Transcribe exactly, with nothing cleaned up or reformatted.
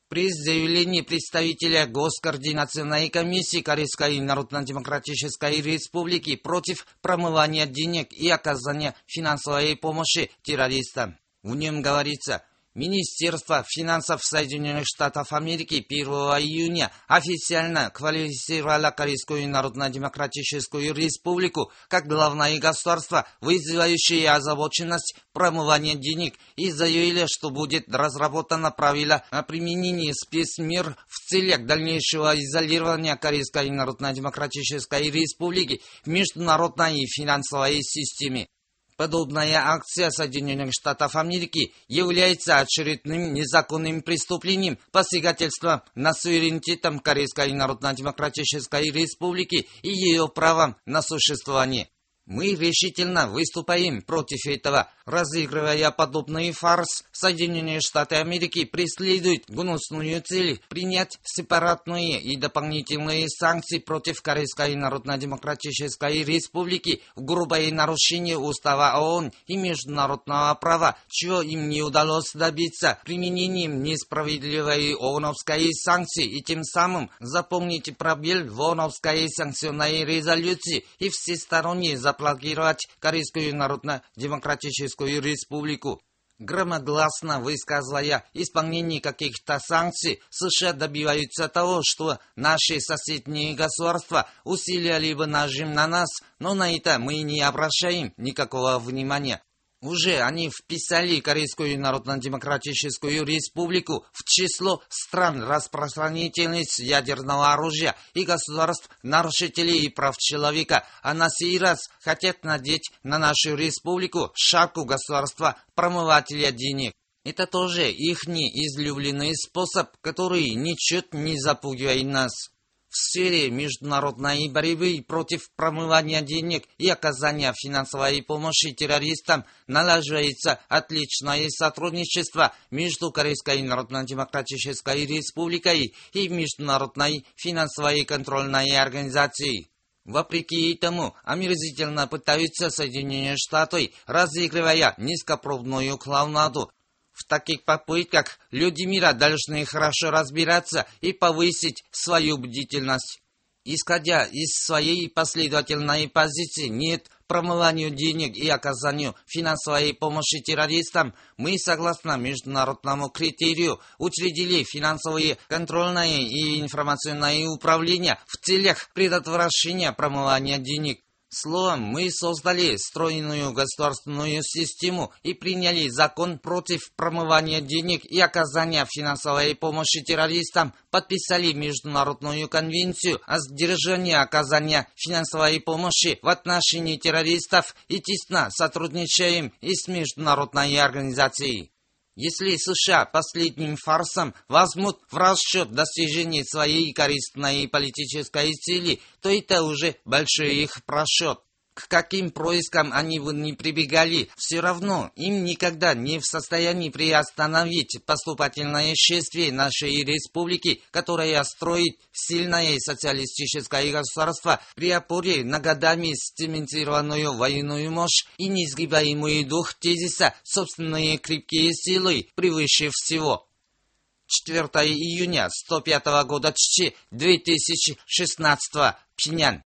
При заявлении представителя Госкоординационной комиссии Корейской Народно-Демократической Республики против промывания денег и оказания финансовой помощи террористам. В нем говорится: Министерство финансов Соединенных Штатов Америки первого июня официально квалифицировало Корейскую Народно-Демократическую Республику как главное государство, вызывающее озабоченность промывания денег, и заявили, что будет разработано правило о применении спецмер в целях дальнейшего изолирования Корейской Народно-Демократической Республики в международной финансовой системе. Подобная акция Соединенных Штатов Америки является очередным незаконным преступлением, посягательством на суверенитет Корейской Народно-Демократической Республики и ее правом на существование. Мы решительно выступаем против этого. Разыгрывая подобный фарс, Соединенные Штаты Америки преследуют гнусную цель принять сепаратные и дополнительные санкции против Корейской Народно-Демократической Республики в грубое нарушение Устава ООН и международного права, чего им не удалось добиться применением несправедливой ООНовской санкции, и тем самым заполнить пробел в ООНовской санкционной резолюции и всесторонне заблокировать Корейскую Народно-Демократическую Республику. Громогласно высказывая исполнение каких-то санкций, США добиваются того, что наши соседние государства усилили бы нажим на нас, но на это мы не обращаем никакого внимания. Уже они вписали Корейскую Народно-Демократическую Республику в число стран распространительниц ядерного оружия и государств-нарушителей прав человека, а на сей раз хотят надеть на нашу республику шапку государства-промывателя денег. Это тоже ихний излюбленный способ, который ничуть не запугивает нас. В сфере международной борьбы против промывания денег и оказания финансовой помощи террористам налаживается отличное сотрудничество между Корейской Народно-Демократической Республикой и Международной финансовой контрольной организацией. Вопреки этому, омерзительно пытаются Соединенные Штаты, разыгрывая низкопробную клоунаду. В таких попытках люди мира должны хорошо разбираться и повысить свою бдительность. Исходя из своей последовательной позиции «нет» промыванию денег и оказанию финансовой помощи террористам, мы, согласно международному критерию, учредили финансовые, контрольное и информационное управление в целях предотвращения промывания денег. Словом, мы создали стройную государственную систему и приняли закон против промывания денег и оказания финансовой помощи террористам, подписали Международную конвенцию о сдержании оказания финансовой помощи в отношении террористов и тесно сотрудничаем и с международной организацией. Если США последним фарсом возьмут в расчет достижение своей корыстной политической цели, то это уже большой их просчет. К каким проискам они бы не прибегали, все равно им никогда не в состоянии приостановить поступательное шествие нашей республики, которая строит сильное социалистическое государство при опоре на годами сцементированную военную мощь и неизгибаемый дух тезиса «собственные крепкие силы превыше всего». четвёртого июня сто пятого года Чичи две тысячи шестнадцатого. Пхеньян.